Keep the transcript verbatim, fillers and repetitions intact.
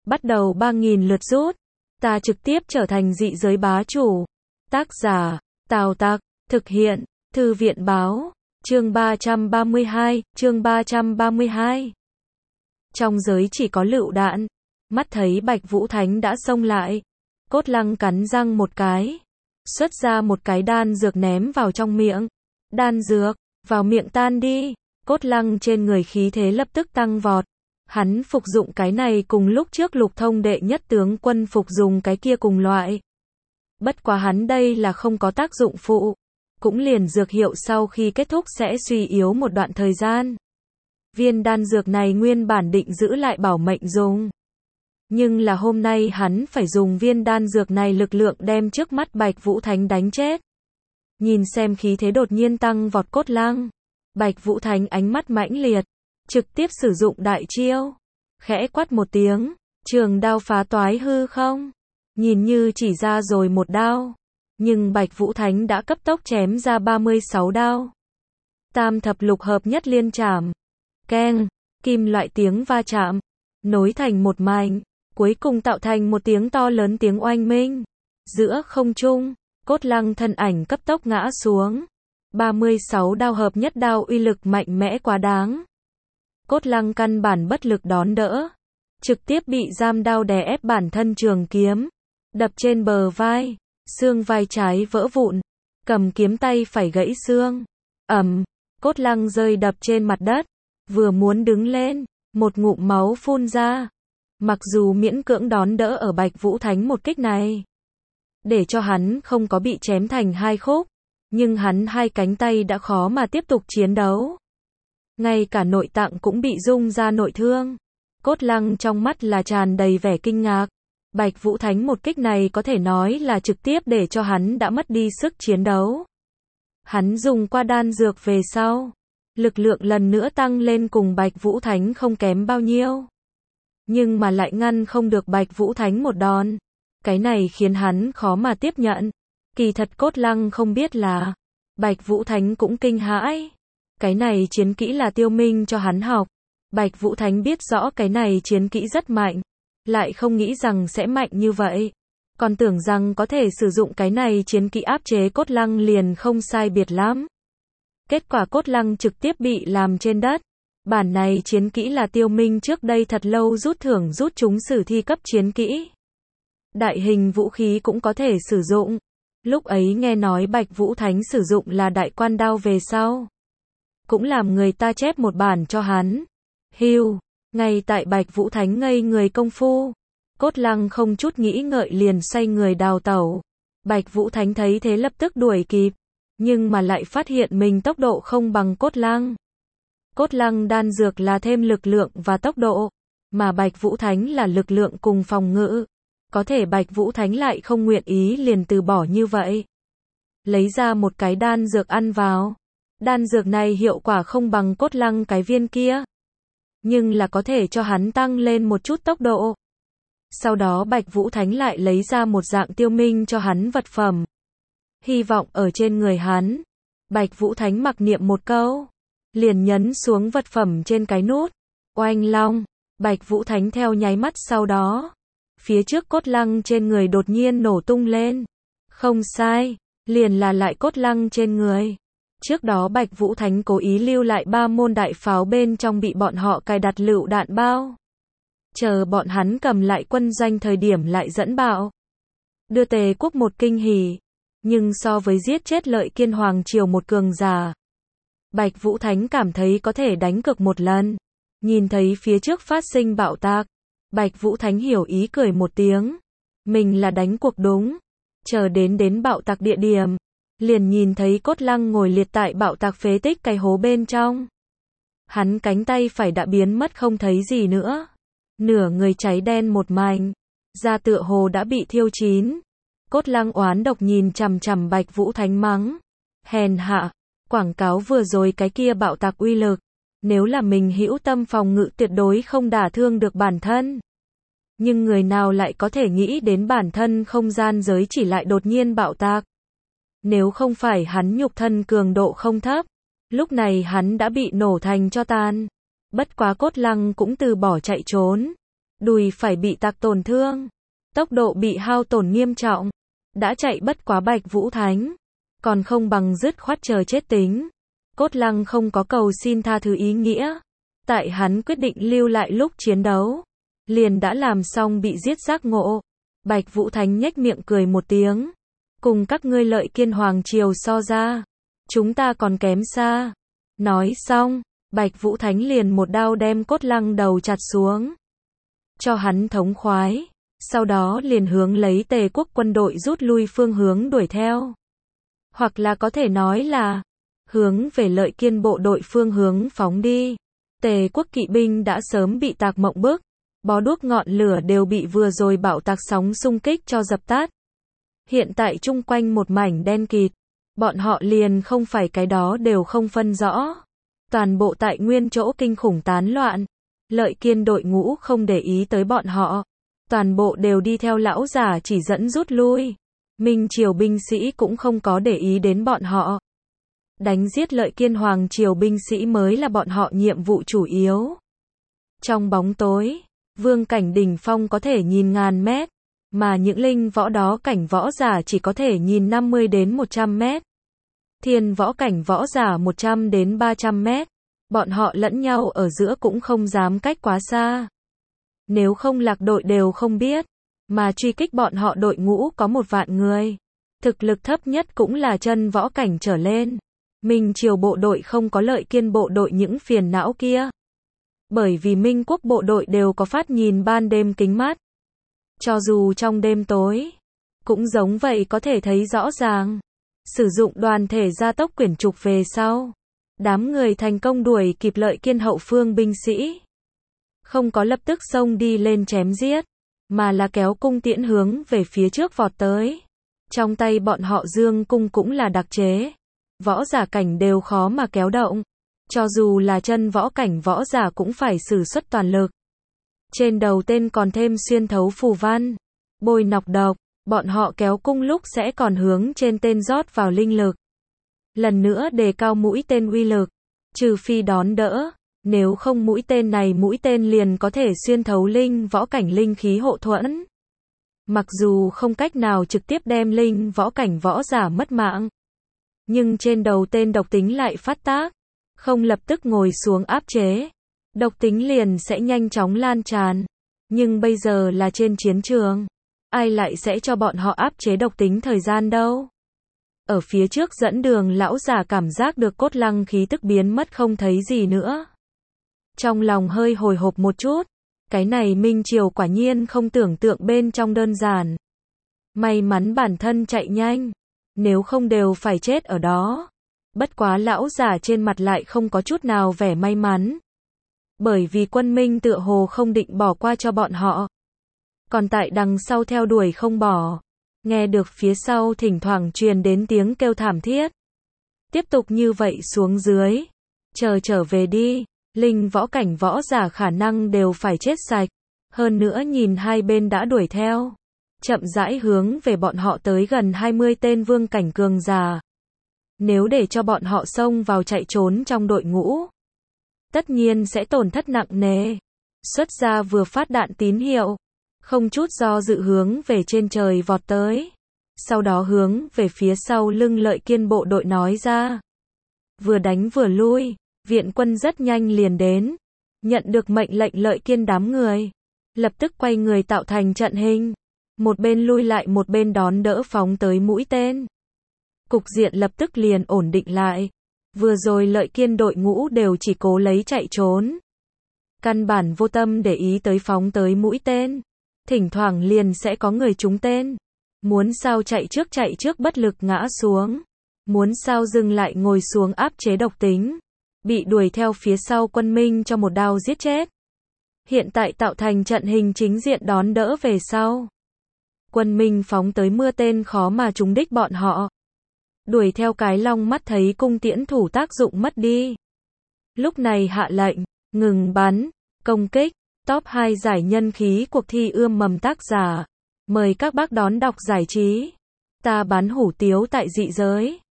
bắt đầu ba nghìn lượt rút. Ta trực tiếp trở thành dị giới bá chủ. Tác giả, Tào Tặc, thực hiện, Thư viện báo, chương ba trăm ba mươi hai, chương ba trăm ba mươi hai. Trong giới chỉ có lựu đạn, mắt thấy Bạch Vũ Thánh đã xông lại. Cốt Lăng cắn răng một cái, xuất ra một cái đan dược ném vào trong miệng. Đan dược, vào miệng tan đi. Cốt Lăng trên người khí thế lập tức tăng vọt. Hắn phục dụng cái này cùng lúc trước Lục Thông đệ nhất tướng quân phục dùng cái kia cùng loại. Bất quá hắn đây là không có tác dụng phụ, cũng liền dược hiệu sau khi kết thúc sẽ suy yếu một đoạn thời gian. Viên đan dược này nguyên bản định giữ lại bảo mệnh dùng. Nhưng là hôm nay hắn phải dùng viên đan dược này lực lượng đem trước mắt Bạch Vũ Thánh đánh chết. Nhìn xem khí thế đột nhiên tăng vọt Cốt Lăng. Bạch Vũ Thánh ánh mắt mãnh liệt, trực tiếp sử dụng đại chiêu. Khẽ quát một tiếng, trường đao phá toái hư không. Nhìn như chỉ ra rồi một đao, nhưng Bạch Vũ Thánh đã cấp tốc chém ra ba mươi sáu đao. Tam thập lục hợp nhất liên chảm. Keng, kim loại tiếng va chạm, nối thành một mảnh, cuối cùng tạo thành một tiếng to lớn tiếng oanh minh. Giữa không trung, Cốt Lăng thân ảnh cấp tốc ngã xuống. ba mươi sáu đao hợp nhất đao uy lực mạnh mẽ quá đáng. Cốt Lăng căn bản bất lực đón đỡ, trực tiếp bị giam đao đè ép bản thân trường kiếm, đập trên bờ vai, xương vai trái vỡ vụn, cầm kiếm tay phải gãy xương. Ầm, Cốt Lăng rơi đập trên mặt đất, vừa muốn đứng lên, một ngụm máu phun ra. Mặc dù miễn cưỡng đón đỡ ở Bạch Vũ Thánh một kích này, để cho hắn không có bị chém thành hai khúc, nhưng hắn hai cánh tay đã khó mà tiếp tục chiến đấu. Ngay cả nội tạng cũng bị rung ra nội thương. Cốt Lăng trong mắt là tràn đầy vẻ kinh ngạc. Bạch Vũ Thánh một kích này có thể nói là trực tiếp để cho hắn đã mất đi sức chiến đấu. Hắn dùng qua đan dược về sau, lực lượng lần nữa tăng lên cùng Bạch Vũ Thánh không kém bao nhiêu. Nhưng mà lại ngăn không được Bạch Vũ Thánh một đòn. Cái này khiến hắn khó mà tiếp nhận. Kỳ thật Cốt Lăng không biết là Bạch Vũ Thánh cũng kinh hãi. Cái này chiến kỹ là Tiêu Minh cho hắn học. Bạch Vũ Thánh biết rõ cái này chiến kỹ rất mạnh, lại không nghĩ rằng sẽ mạnh như vậy. Còn tưởng rằng có thể sử dụng cái này chiến kỹ áp chế Cốt Lăng liền không sai biệt lắm. Kết quả Cốt Lăng trực tiếp bị làm trên đất. Bản này chiến kỹ là Tiêu Minh trước đây thật lâu rút thưởng rút chúng sử thi cấp chiến kỹ. Đại hình vũ khí cũng có thể sử dụng. Lúc ấy nghe nói Bạch Vũ Thánh sử dụng là đại quan đao về sau, cũng làm người ta chép một bản cho hắn. Hưu, ngay tại Bạch Vũ Thánh ngây người công phu, Cốt Lăng không chút nghĩ ngợi liền xoay người đào tẩu. Bạch Vũ Thánh thấy thế lập tức đuổi kịp, nhưng mà lại phát hiện mình tốc độ không bằng Cốt Lăng. Cốt Lăng đan dược là thêm lực lượng và tốc độ, mà Bạch Vũ Thánh là lực lượng cùng phòng ngự. Có thể Bạch Vũ Thánh lại không nguyện ý liền từ bỏ như vậy. Lấy ra một cái đan dược ăn vào. Đan dược này hiệu quả không bằng Cốt Lăng cái viên kia, nhưng là có thể cho hắn tăng lên một chút tốc độ. Sau đó Bạch Vũ Thánh lại lấy ra một dạng Tiêu Minh cho hắn vật phẩm. Hy vọng ở trên người hắn. Bạch Vũ Thánh mặc niệm một câu, liền nhấn xuống vật phẩm trên cái nút. Oanh long, Bạch Vũ Thánh theo nháy mắt sau đó, phía trước Cốt Lăng trên người đột nhiên nổ tung lên. Không sai, liền là lại Cốt Lăng trên người. Trước đó Bạch Vũ Thánh cố ý lưu lại ba môn đại pháo bên trong bị bọn họ cài đặt lựu đạn bao. Chờ bọn hắn cầm lại quân doanh thời điểm lại dẫn bạo. Đưa Tề quốc một kinh hỉ. Nhưng so với giết chết Lợi Kiên Hoàng triều một cường giả, Bạch Vũ Thánh cảm thấy có thể đánh cược một lần. Nhìn thấy phía trước phát sinh bạo tạc, Bạch Vũ Thánh hiểu ý cười một tiếng. Mình là đánh cuộc đúng. Chờ đến đến bạo tạc địa điểm, liền nhìn thấy Cốt Lăng ngồi liệt tại bạo tạc phế tích cái hố bên trong. Hắn cánh tay phải đã biến mất không thấy gì nữa. Nửa người cháy đen một mảnh, da tựa hồ đã bị thiêu chín. Cốt Lăng oán độc nhìn chằm chằm Bạch Vũ Thánh mắng. Hèn hạ, quảng cáo vừa rồi cái kia bạo tạc uy lực. Nếu là mình hữu tâm phòng ngự tuyệt đối không đả thương được bản thân. Nhưng người nào lại có thể nghĩ đến bản thân không gian giới chỉ lại đột nhiên bạo tạc. Nếu không phải hắn nhục thân cường độ không thấp, lúc này hắn đã bị nổ thành tro tàn. Bất quá Cốt Lăng cũng từ bỏ chạy trốn. đùi phải bị tạc tổn thương, tốc độ bị hao tổn nghiêm trọng, đã chạy bất quá Bạch Vũ Thánh, còn không bằng dứt khoát chờ chết tính. Cốt Lăng không có cầu xin tha thứ ý nghĩa, tại hắn quyết định lưu lại lúc chiến đấu, liền đã làm xong bị giết giác ngộ. Bạch Vũ Thánh nhếch miệng cười một tiếng, cùng các ngươi Lợi Kiên Hoàng Triều so ra, chúng ta còn kém xa. Nói xong, Bạch Vũ Thánh liền một đao đem Cốt Lăng đầu chặt xuống, cho hắn thống khoái, sau đó liền hướng lấy Tề quốc quân đội rút lui phương hướng đuổi theo. Hoặc là có thể nói là, hướng về Lợi Kiên bộ đội phương hướng phóng đi. Tề quốc kỵ binh đã sớm bị tạc mộng bức, bó đuốc ngọn lửa đều bị vừa rồi bạo tạc sóng xung kích cho dập tắt. Hiện tại chung quanh một mảnh đen kịt, bọn họ liền không phải cái đó đều không phân rõ. Toàn bộ tại nguyên chỗ kinh khủng tán loạn. Lợi Kiên đội ngũ không để ý tới bọn họ, toàn bộ đều đi theo lão giả chỉ dẫn rút lui. Minh triều binh sĩ cũng không có để ý đến bọn họ. Đánh giết Lợi Kiên Hoàng triều binh sĩ mới là bọn họ nhiệm vụ chủ yếu. Trong bóng tối, vương cảnh đỉnh phong có thể nhìn ngàn mét, mà những linh võ đó cảnh võ giả chỉ có thể nhìn năm mươi đến một trăm mét. Thiên võ cảnh võ giả một trăm đến ba trăm mét. Bọn họ lẫn nhau ở giữa cũng không dám cách quá xa. Nếu không lạc đội đều không biết, mà truy kích bọn họ đội ngũ có một vạn người. Thực lực thấp nhất cũng là chân võ cảnh trở lên. Minh triều bộ đội không có Lợi Kiên bộ đội những phiền não kia. Bởi vì Minh quốc bộ đội đều có phát nhìn ban đêm kính mắt. Cho dù trong đêm tối, cũng giống vậy có thể thấy rõ ràng. Sử dụng đoàn thể gia tốc quyển trục về sau. Đám người thành công đuổi kịp Lợi Kiên hậu phương binh sĩ. Không có lập tức xông đi lên chém giết, mà là kéo cung tiễn hướng về phía trước vọt tới. Trong tay bọn họ dương cung cũng là đặc chế. Võ giả cảnh đều khó mà kéo động. Cho dù là chân võ cảnh võ giả cũng phải sử xuất toàn lực. Trên đầu tên còn thêm xuyên thấu phù văn, bôi nọc độc, bọn họ kéo cung lúc sẽ còn hướng trên tên rót vào linh lực. Lần nữa đề cao mũi tên uy lực, trừ phi đón đỡ, nếu không mũi tên này mũi tên liền có thể xuyên thấu linh võ cảnh linh khí hộ thuẫn. Mặc dù không cách nào trực tiếp đem linh võ cảnh võ giả mất mạng, nhưng trên đầu tên độc tính lại phát tác, không lập tức ngồi xuống áp chế, độc tính liền sẽ nhanh chóng lan tràn. Nhưng bây giờ là trên chiến trường, ai lại sẽ cho bọn họ áp chế độc tính thời gian đâu. Ở phía trước dẫn đường lão giả cảm giác được Cốt Lăng khí tức biến mất không thấy gì nữa. Trong lòng hơi hồi hộp một chút, cái này Minh triều quả nhiên không tưởng tượng bên trong đơn giản. May mắn bản thân chạy nhanh, nếu không đều phải chết ở đó. Bất quá lão giả trên mặt lại không có chút nào vẻ may mắn. Bởi vì quân Minh tựa hồ không định bỏ qua cho bọn họ. Còn tại đằng sau theo đuổi không bỏ. Nghe được phía sau thỉnh thoảng truyền đến tiếng kêu thảm thiết. Tiếp tục như vậy xuống dưới. Chờ trở về đi. Linh võ cảnh võ giả khả năng đều phải chết sạch. Hơn nữa nhìn hai bên đã đuổi theo. Chậm rãi hướng về bọn họ tới gần hai mươi tên vương cảnh cường giả. Nếu để cho bọn họ xông vào chạy trốn trong đội ngũ, tất nhiên sẽ tổn thất nặng nề. Xuất ra vừa phát đạn tín hiệu, không chút do dự hướng về trên trời vọt tới. Sau đó hướng về phía sau lưng Lợi Kiên bộ đội nói ra. Vừa đánh vừa lui, viện quân rất nhanh liền đến. Nhận được mệnh lệnh Lợi Kiên đám người, lập tức quay người tạo thành trận hình. Một bên lui lại một bên đón đỡ phóng tới mũi tên. Cục diện lập tức liền ổn định lại. Vừa rồi Lợi Kiên đội ngũ đều chỉ cố lấy chạy trốn. Căn bản vô tâm để ý tới phóng tới mũi tên. Thỉnh thoảng liền sẽ có người trúng tên. Muốn sao chạy trước chạy trước bất lực ngã xuống. Muốn sao dừng lại ngồi xuống áp chế độc tính. Bị đuổi theo phía sau quân Minh cho một đao giết chết. Hiện tại tạo thành trận hình chính diện đón đỡ về sau. Quân Minh phóng tới mưa tên khó mà trúng đích bọn họ. Đuổi theo cái long mắt thấy cung tiễn thủ tác dụng mất đi. Lúc này hạ lệnh, ngừng bắn, công kích, top hai giải nhân khí cuộc thi ươm mầm tác giả. Mời các bác đón đọc giải trí. Ta bán hủ tiếu tại dị giới.